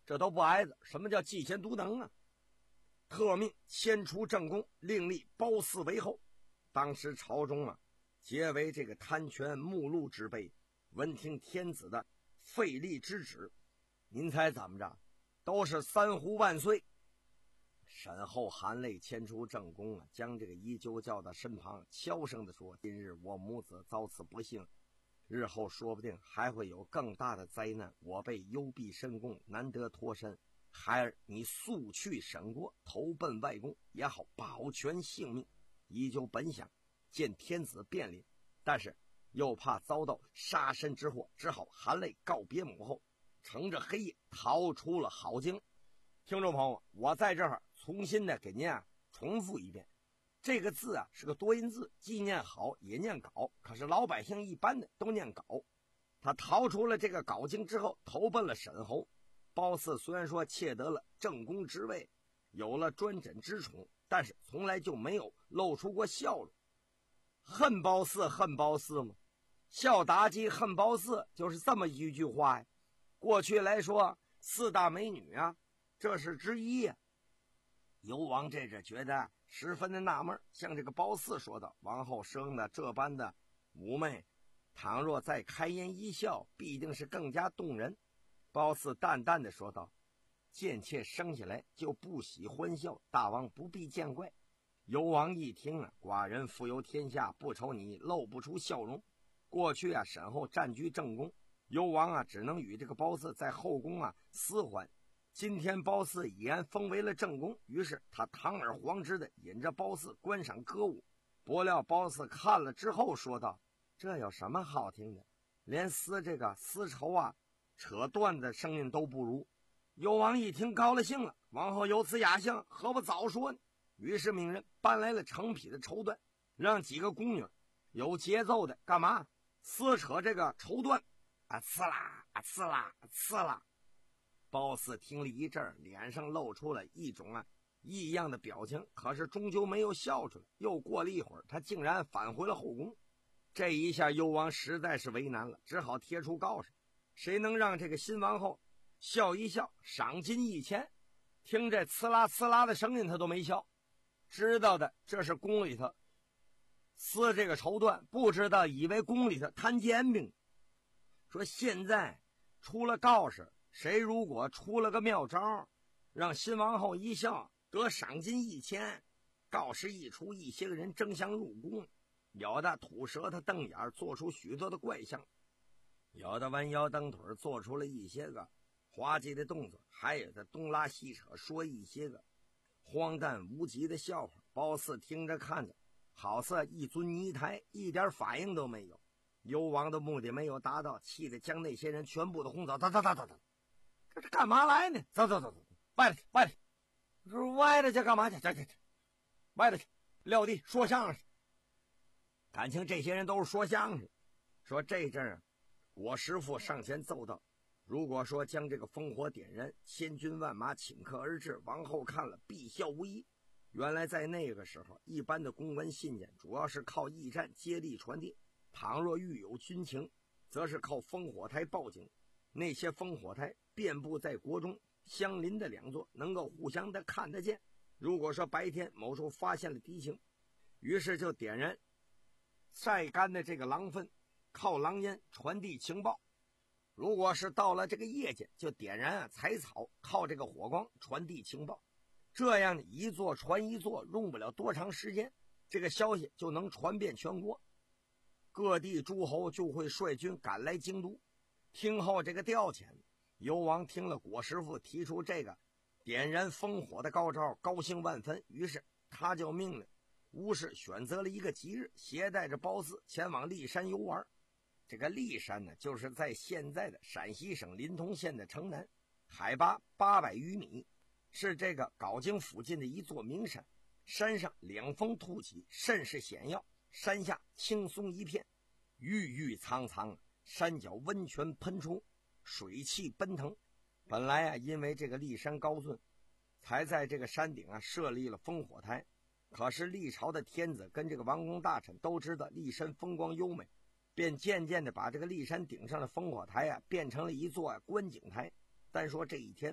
[SPEAKER 5] 这都不挨着。什么叫嫉贤独能啊？特命迁出正宫，另立褒姒为后。当时朝中啊，皆为这个贪权目录之辈。闻听天子的废立之旨，您猜怎么着？都是三呼万岁。沈后含泪迁出正宫啊，将这个宜臼叫到身旁，悄声地说：“今日我母子遭此不幸，日后说不定还会有更大的灾难。我辈幽闭深宫，难得脱身。孩儿，你速去沈国，投奔外公，也好保全性命。”宜臼本想见天子便临，但是又怕遭到杀身之祸，只好含泪告别母后，乘着黑夜逃出了郝京。听众朋友，我在这儿重新的给您啊重复一遍，这个字啊是个多音字，既念好也念镐，可是老百姓一般的都念镐。他逃出了这个镐京之后，投奔了沈侯。褒姒虽然说窃得了正宫之位，有了专枕之宠，但是从来就没有露出过笑容。恨褒姒恨褒姒吗？笑妲己恨褒姒，就是这么一句话呀。过去来说四大美女啊，这是之一呀。尤王这阵觉得十分的纳闷，向这个褒姒说道：“王后生的这般的妩媚，倘若再开颜一笑，必定是更加动人。”褒姒淡淡的说道：“贱妾生下来就不喜欢笑，大王不必见怪。”尤王一听啊，寡人富有天下，不愁你露不出笑容。过去啊，沈后占据正宫，尤王啊只能与这个褒姒在后宫啊厮欢。今天褒姒已然封为了正宫，于是他堂而皇之的引着褒姒观赏歌舞。不料褒姒看了之后说道：“这有什么好听的？连丝这个丝绸啊扯断的声音都不如。”尤王一听高了兴了，王后有此雅兴，何不早说呢？于是命人搬来了成匹的绸缎，让几个宫女有节奏的干嘛撕扯这个绸缎啊，刺啦啊刺啦刺啦。褒姒听了一阵，脸上露出了一种啊异样的表情，可是终究没有笑出来。又过了一会儿，他竟然返回了后宫。这一下幽王实在是为难了，只好贴出告示，谁能让这个新王后笑一笑，赏金一千。听这呲啦呲啦的声音他都没笑，知道的这是宫里头撕这个绸缎，不知道以为宫里头摊煎饼。说现在出了告示，谁如果出了个妙招，让新王后一笑得赏金一千。告示一出，一些个人争相入宫，有的吐舌头瞪眼，做出许多的怪相，有的弯腰蹬腿，做出了一些个滑稽的动作，还有的东拉西扯，说一些个荒诞无稽的笑话。褒姒听着看着，好似一尊泥台，一点反应都没有。幽王的目的没有达到，气得将那些人全部都轰走。走走走走走，这是干嘛来呢？走走走走，外头去，外头去。说外头去干嘛去？这这这，外头去撂地说相声去。感情这些人都是说相声。说这阵儿，我师父上前奏道：如果说将这个烽火点燃，千军万马顷刻而至，王后看了必笑无疑。原来在那个时候，一般的公文信件主要是靠驿站接力传递，倘若遇有军情，则是靠烽火台报警。那些烽火台遍布在国中相邻的两座，能够互相的看得见。如果说白天某处发现了敌情，于是就点燃晒干的这个狼粪，靠狼烟传递情报。如果是到了这个夜间，就点燃啊柴草，靠这个火光传递情报。这样一座传一座，用不了多长时间，这个消息就能传遍全国，各地诸侯就会率军赶来京都。听后这个调遣，幽王听了果师傅提出这个点燃烽火的高招，高兴万分，于是他就命令吴氏选择了一个吉日，携带着褒姒前往骊山游玩。这个骊山呢，就是在现在的陕西省临潼县的城南，海拔八百余米，是这个镐京附近的一座名山。山上两峰突起，甚是险要，山下青松一片，郁郁苍苍，山脚温泉喷出，水汽奔腾。本来啊，因为这个骊山高峻，才在这个山顶啊设立了烽火台。可是历朝的天子跟这个王公大臣都知道骊山风光优美，便渐渐的把这个骊山顶上的烽火台啊变成了一座、啊、观景台。单说这一天，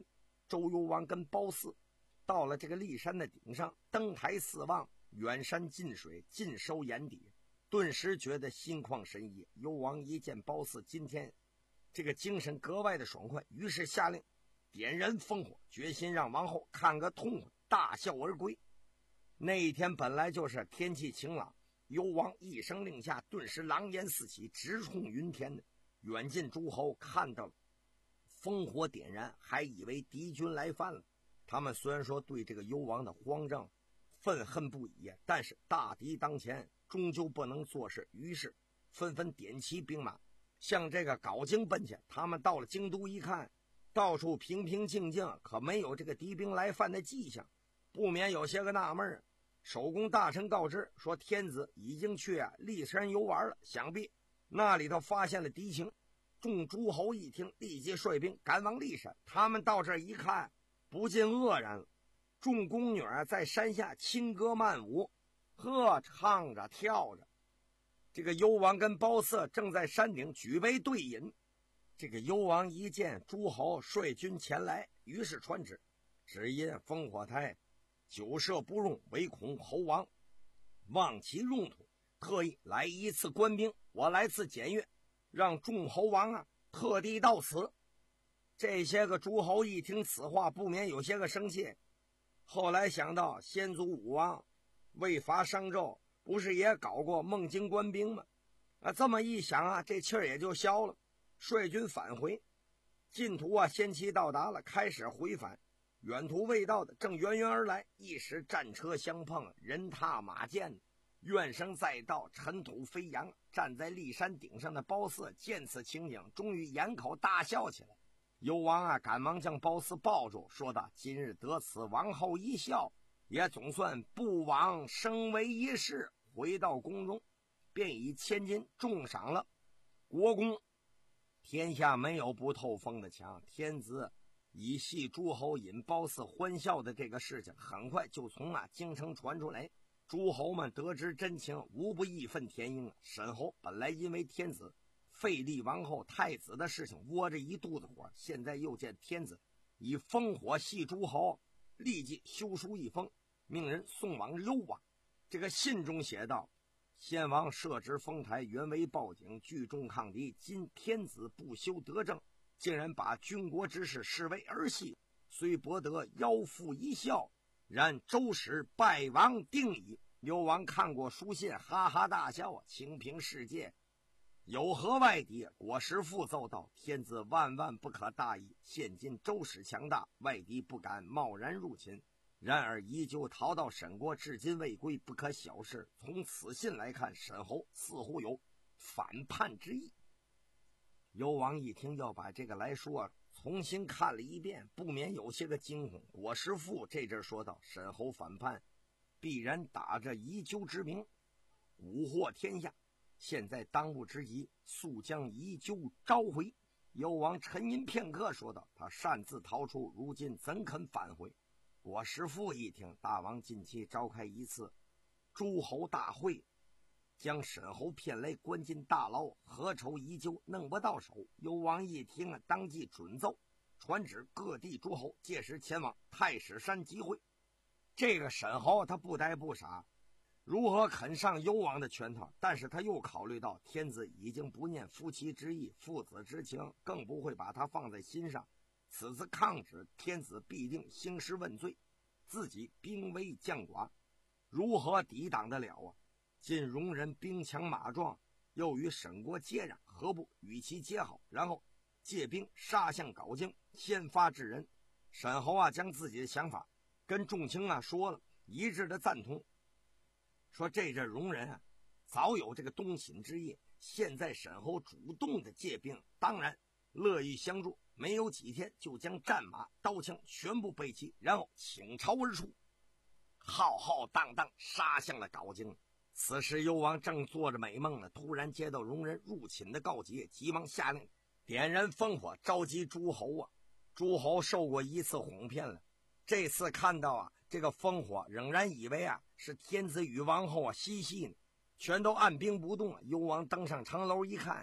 [SPEAKER 5] 周幽王跟褒姒到了这个骊山的顶上，登台四望，远山近水，尽收眼底，顿时觉得心旷神怡。幽王一见褒姒今天这个精神格外的爽快，于是下令点燃烽火，决心让王后看个痛快，大笑而归。那一天本来就是天气晴朗，幽王一声令下，顿时狼烟四起，直冲云天的。远近诸侯看到了烽火点燃，还以为敌军来犯了。他们虽然说对这个幽王的荒政愤恨不已，但是大敌当前，终究不能做事，于是纷纷点齐兵马向这个镐京奔去。他们到了京都一看，到处平平静静，可没有这个敌兵来犯的迹象，不免有些个纳闷。守宫大臣告知说，天子已经去啊骊山游玩了，想必那里头发现了敌情。众诸侯一听，立即率兵赶往骊山。他们到这儿一看，不禁愕然了。众宫女啊在山下轻歌曼舞，呵，唱着跳着。这个幽王跟褒姒正在山顶举杯对饮。这个幽王一见诸侯率军前来，于是传旨，只因烽火台久设不用，唯恐侯王忘其用途，特意来一次官兵，我来次检阅，让众侯王啊特地到此。这些个诸侯一听此话，不免有些个生气。后来想到先祖武王为伐商纣，不是也搞过孟津官兵吗？啊，这么一想啊，这气儿也就消了，率军返回。晋途啊先期到达了，开始回返。远途未到的正源源而来，一时战车相碰，人踏马溅，怨声载道，尘土飞扬。站在骊山顶上的褒姒见此情景，终于掩口大笑起来。幽王啊赶忙将褒姒抱住，说道：今日得此王后一笑，也总算不枉生为一世。回到宫中，便以千金重赏了国公。天下没有不透风的墙，天子以系诸侯引褒姒欢笑的这个事情，很快就从啊京城传出来。诸侯们得知真情，无不义愤填膺啊。沈侯本来因为天子废立王后太子的事情窝着一肚子火，现在又见天子以烽火系诸侯，立即修书一封，命人送往幽王。这个信中写道：先王设置丰台，原为报警，聚众抗敌，今天子不修德政，竟然把军国之事视为儿戏，虽博得腰腹一笑，然周时败亡定矣。幽王看过书信，哈哈大笑啊！清平世界有何外敌？果实父奏道：天子万万不可大意，现今周史强大，外敌不敢贸然入侵，然而依旧逃到沈国，至今未归，不可小视。从此信来看，沈侯似乎有反叛之意。幽王一听要把这个来说重新看了一遍，不免有些个惊恐。果实父这阵说道：沈侯反叛，必然打着宜纠之名蛊惑天下，现在当务之急，速将宜纠召回。幽王沉吟片刻，说道：他擅自逃出，如今怎肯返回？果实父一听，大王近期召开一次诸侯大会，将沈侯骗来关进大牢，何愁宜纠弄不到手？幽王一听啊，当即准奏，传旨各地诸侯届时前往太史山集会。这个沈侯他不呆不傻，如何肯上幽王的圈套？但是他又考虑到天子已经不念夫妻之义、父子之情，更不会把他放在心上。此次抗旨，天子必定兴师问罪，自己兵微将寡，如何抵挡得了啊？今戎人兵强马壮，又与沈国接壤，何不与其结好，然后借兵杀向镐京，先发制人？沈侯啊将自己的想法跟众卿啊说了，一致的赞同，说这阵戎人啊早有这个东侵之意，现在沈侯主动的借兵，当然乐意相助，没有几天就将战马刀枪全部备齐，然后倾巢而出，浩浩荡荡杀向了镐京。此时幽王正做着美梦呢，突然接到戎人入侵的告捷，急忙下令点燃烽火，召集诸侯啊。诸侯受过一次哄骗了，这次看到啊这个烽火，仍然以为啊是天子与王后啊嬉戏呢，全都按兵不动。幽王登上城楼一看，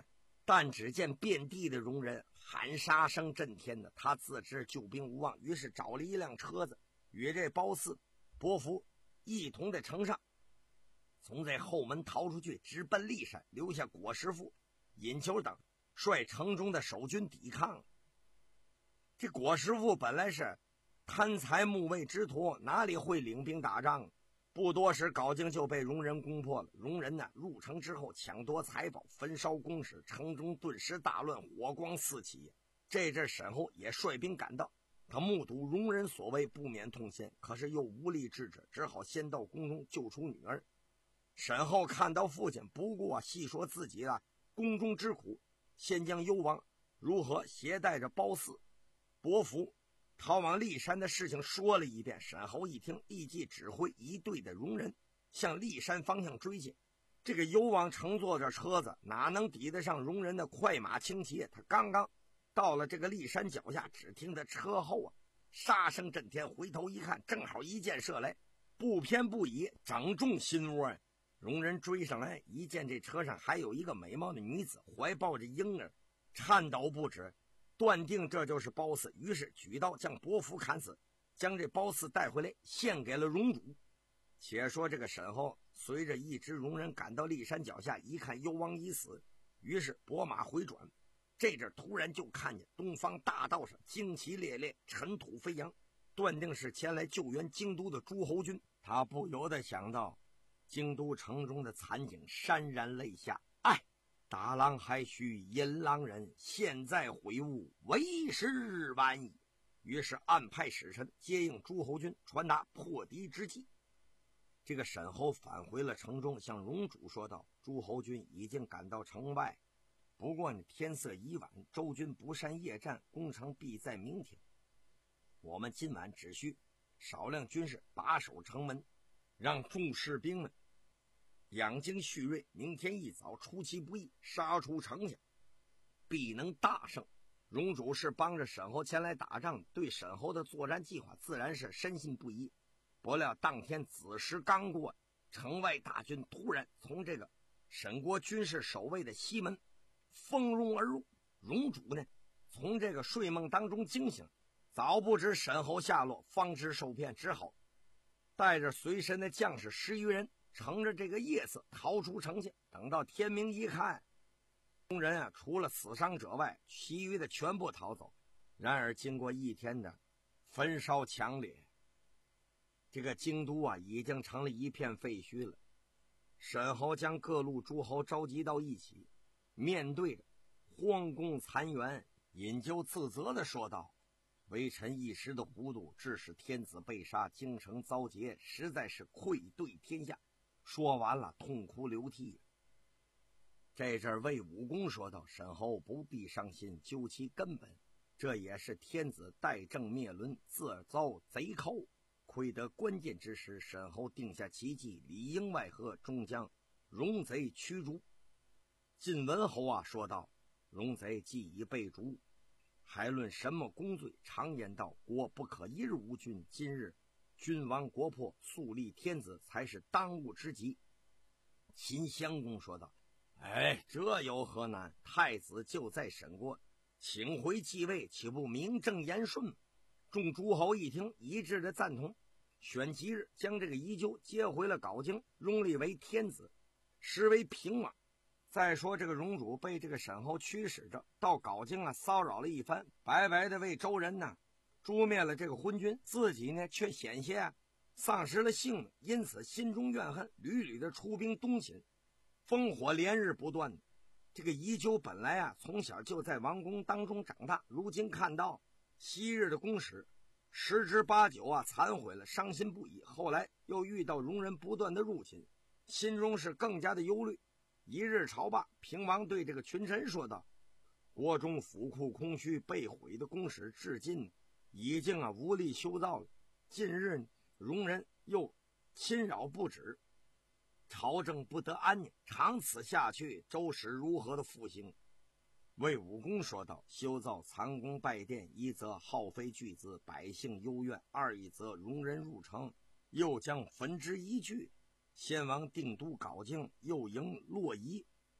[SPEAKER 5] 但只见遍地的戎人喊杀声震天的，他自知救兵无望，于是找了一辆车子，与这褒姒、伯服一同在城上，从这后门逃出去，直奔骊山，留下果师傅、尹求等率城中的守军抵抗。这果师傅本来是贪财慕位之徒，哪里会领兵打仗？不多时，镐京就被戎人攻破了。戎人呢，入城之后抢夺财宝，焚烧宫室，城中顿时大乱，火光四起。这阵沈后也率兵赶到，他目睹戎人所为，不免痛心，可是又无力制止，只好先到宫中救出女儿。沈后看到父亲，不过细说自己的宫中之苦，先将幽王如何携带着褒姒、伯服逃往骊山的事情说了一遍。沈侯一听，立即指挥一队的戎人向骊山方向追进。这个幽王乘坐着车子，哪能抵得上戎人的快马轻骑？他刚刚到了这个骊山脚下，只听得车后啊杀声震天，回头一看，正好一箭射来，不偏不倚，正中心窝。戎人追上来，一见这车上还有一个美貌的女子，怀抱着婴儿，颤抖不止，断定这就是褒姒，于是举刀将伯服砍死，将这褒姒带回来献给了戎主。且说这个沈后随着一支戎人赶到骊山脚下，一看幽王已死，于是拨马回转。这阵突然就看见东方大道上旌旗猎猎，尘土飞扬，断定是前来救援京都的诸侯军。他不由得想到京都城中的惨景，潸然泪下。哎，大郎还须引狼人，现在悔悟，为时晚矣。于是暗派使臣接应诸侯军，传达破敌之计。这个沈侯返回了城中，向戎主说道：诸侯军已经赶到城外，不过呢天色已晚，周军不善夜战，攻城必在明天。我们今晚只需少量军士把守城门，让众士兵们养精蓄锐，明天一早出其不意，杀出城下，必能大胜。戎主是帮着沈侯前来打仗，对沈侯的作战计划自然是深信不疑。不料当天子时刚过，城外大军突然从这个沈国军事守卫的西门蜂拥而入。戎主呢从这个睡梦当中惊醒，早不知沈侯下落，方知受骗，只好带着随身的将士十余人，乘着这个夜色逃出城下。等到天明一看，众人啊除了死伤者外，其余的全部逃走。然而经过一天的焚烧强烈，这个京都啊已经成了一片废墟了。沈侯将各路诸侯召集到一起，面对着荒宫残垣，引咎自责地说道：微臣一时的糊涂，致使天子被杀，京城遭劫，实在是愧对天下。说完了，痛哭流涕。这阵魏武公说道：沈侯不必伤心，究其根本，这也是天子代政灭伦，自遭贼寇，亏得关键之时，沈侯定下奇计，里应外合，终将戎贼驱逐。晋文侯啊说道：戎贼既已被逐，还论什么功罪？常言道，国不可一日无君，今日君亡国破，肃立天子才是当务之急。秦襄公说道：哎，这有何难？太子就在沈国，请回继位，岂不名正言顺？众诸侯一听，一致的赞同，选吉日将这个宜臼接回了镐京，拥立为天子，实为平王。再说这个戎主被这个沈侯驱使着到镐京啊，骚扰了一番，白白的为周人呢诛灭了这个昏君，自己呢却险些啊丧失了性命，因此心中怨恨，屡屡的出兵东侵，烽火连日不断。这个宜臼本来啊从小就在王宫当中长大，如今看到昔日的宫室十之八九啊残毁了，伤心不已。后来又遇到戎人不断的入侵，心中是更加的忧虑。一日朝罢，平王对这个群臣说道：国中府库空虚，被毁的宫室至今已经啊无力修造了，近日戎人又侵扰不止，朝政不得安宁，长此下去，周史如何的复兴？魏武公说道：修造残宫败殿，一则耗费巨资，百姓忧怨；二一则戎人入城，又将焚之一炬。先王定都镐京，又迎洛邑，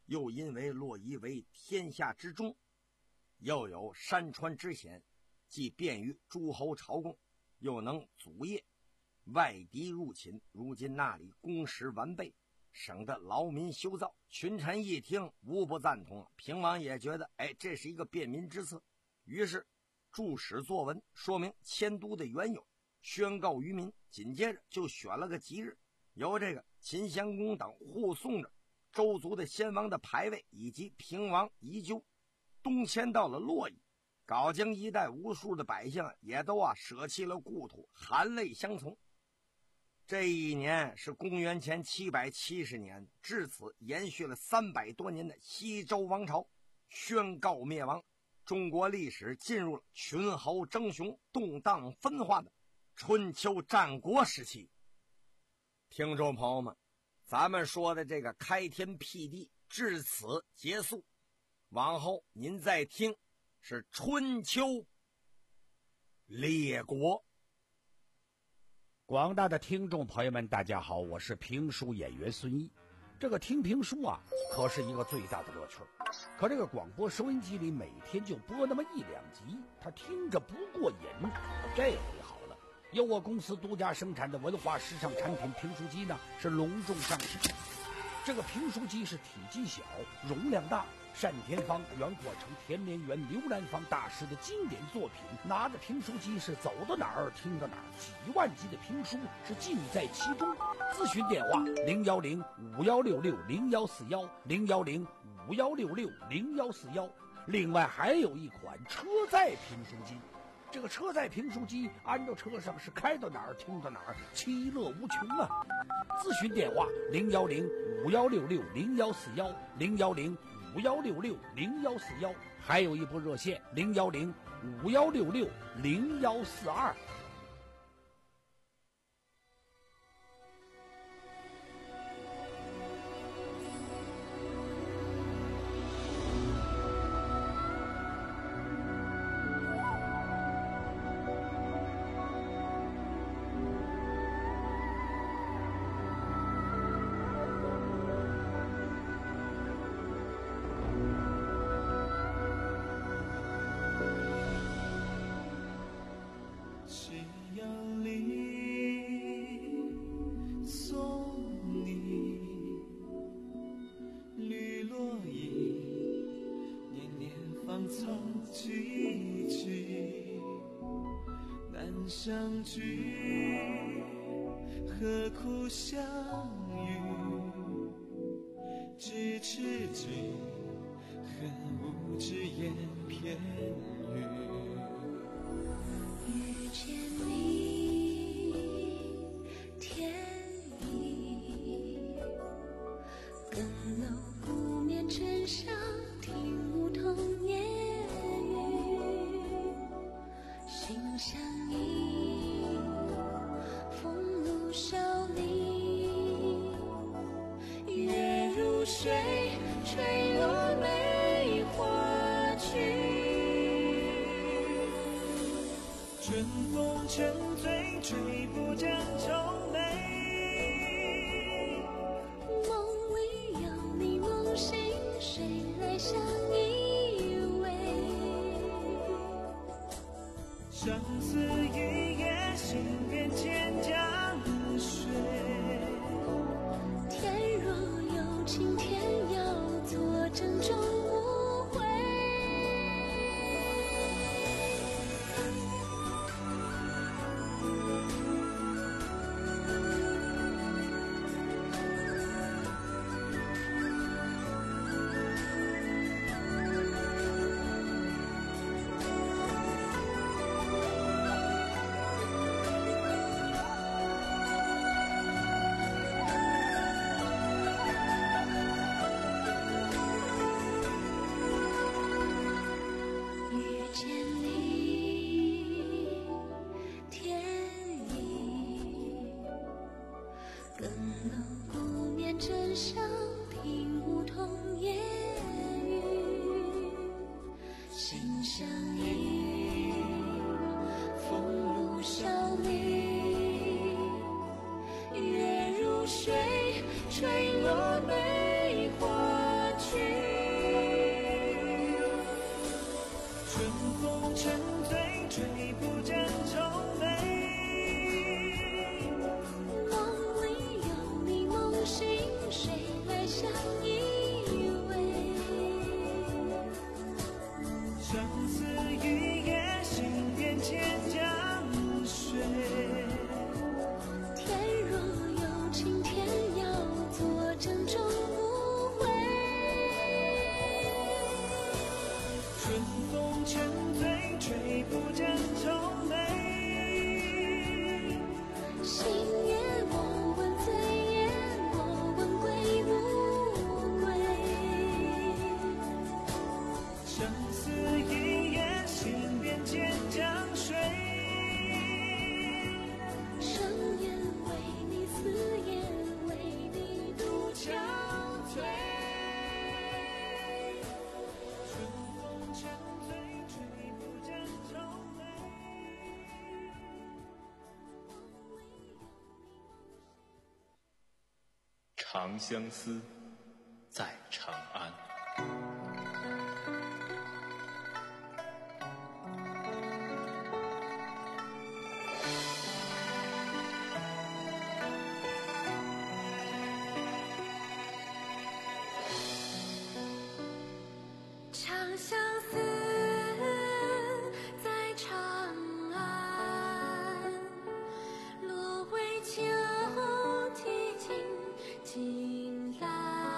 [SPEAKER 5] 又因为洛邑为天下之中，又有山川之险，既便于诸侯朝贡，又能阻业外敌入侵。如今那里工事完备，省得劳民休躁。群臣一听无不赞同，平王也觉得哎，这是一个便民之策，于是著史作文说明迁都的缘由，宣告于民。紧接着就选了个吉日，由这个秦襄公等护送着周族的先王的牌位以及平王遗柩，东迁到了洛邑。镐京一带无数的百姓也都啊舍弃了故土，含泪相从。这一年是公元前七百七十年，至此延续了三百多年的西周王朝宣告灭亡。中国历史进入了群豪争雄、动荡分化的春秋战国时期。听众朋友们，咱们说的这个开天辟地至此结束，往后您再听是春秋列国。
[SPEAKER 4] 广大的听众朋友们大家好，我是评书演员孙一。这个听评书啊可是一个最大的乐趣，可这个广播收音机里每天就播那么一两集，他听着不过瘾。这回好了，由我公司独家生产的文化时尚产品评书机呢是隆重上市。这个评书机是体积小，容量大，单田芳、袁阔成、田连元、刘兰芳大师的经典作品，拿着评书机是走到哪儿听到哪儿，几万集的评书是尽在其中。咨询电话零幺零五幺六六零幺四幺零幺零五幺六六零幺四幺。另外还有一款车载评书机，这个车载评书机安到车上是开到哪儿听到哪儿，其乐无穷啊！咨询电话零幺零五幺六六零幺四幺零幺零五幺六六零幺四幺，还有一部热线零幺零五幺六六零幺四二。
[SPEAKER 3] 相聚，何苦相遇？咫尺君，恨无只言片语。
[SPEAKER 10] 遇见你，天意，更楼不眠枕上，听梧桐夜雨，心相依，风露少离，月如水，吹落梅花去。
[SPEAKER 3] 春风沉醉，吹不尽愁眉。
[SPEAKER 10] 梦里有你梦醒，谁来相依偎？
[SPEAKER 3] 相思一夜，心变千江水。
[SPEAKER 10] 天若有情天要作珍重无悔。
[SPEAKER 3] 沉醉，吹拂着愁眉。
[SPEAKER 10] 心也莫问醉也莫问归不归，
[SPEAKER 3] 生死一眼，心变见江水。
[SPEAKER 10] 生言为你，死也为你独憔悴。
[SPEAKER 3] 春风沉醉，吹拂着愁眉。
[SPEAKER 11] 长相思，在长安。
[SPEAKER 10] 长相思，在长安。芦苇秋，啼尽金兰。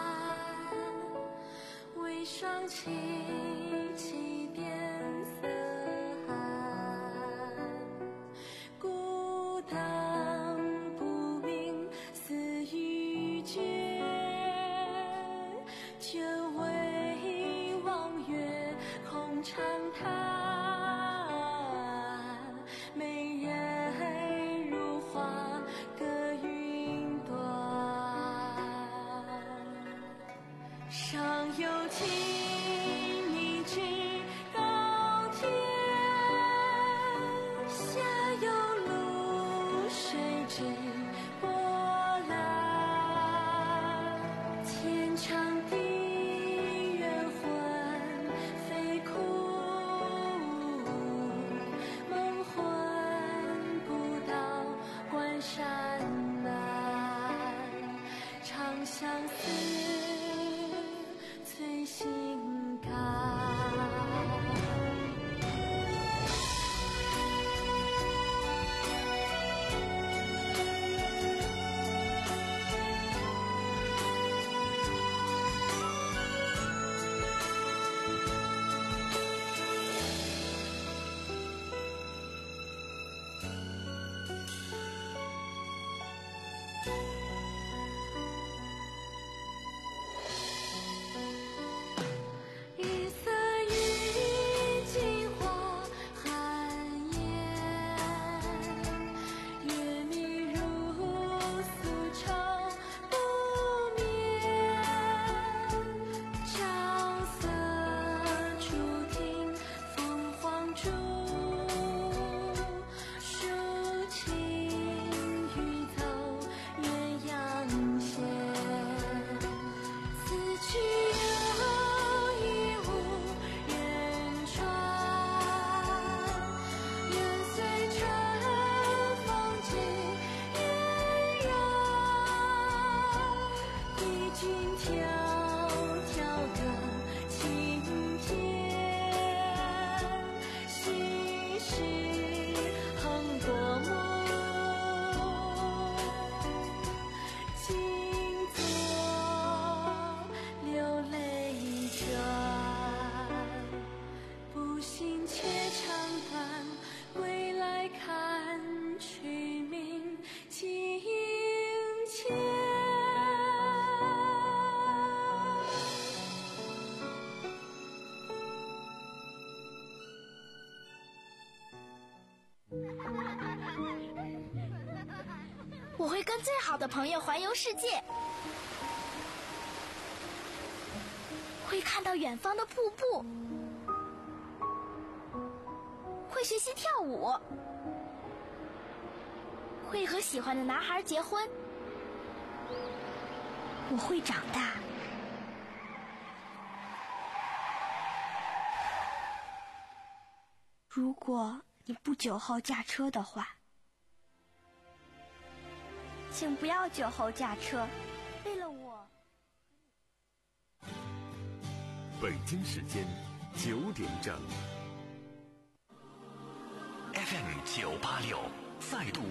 [SPEAKER 10] 微霜凄凄变色寒。孤灯不明思与君，却为望月空长叹。美人如花隔云端，上有情一直高天，下有渌水之波澜。天长地远魂飞哭，梦魂不到关山南。长相思，催心肝。日色与镜花寒烟，夜迷如丝愁不眠。照色初听凤凰竹，抒情欲奏鸳鸯弦。此去又已无人传，愿随春风寄嫣然。与君迢迢隔青天，心事横过目，静坐流泪转。不信且长断，归来看取名镜前。
[SPEAKER 8] 我会跟最好的朋友环游世界，会看到远方的瀑布，会学习跳舞，会和喜欢的男孩结婚。我会长大。如果你不酒后驾车的话，请不要酒后驾车，为了我。
[SPEAKER 2] 北京时间九点整 ，F M 九八六再度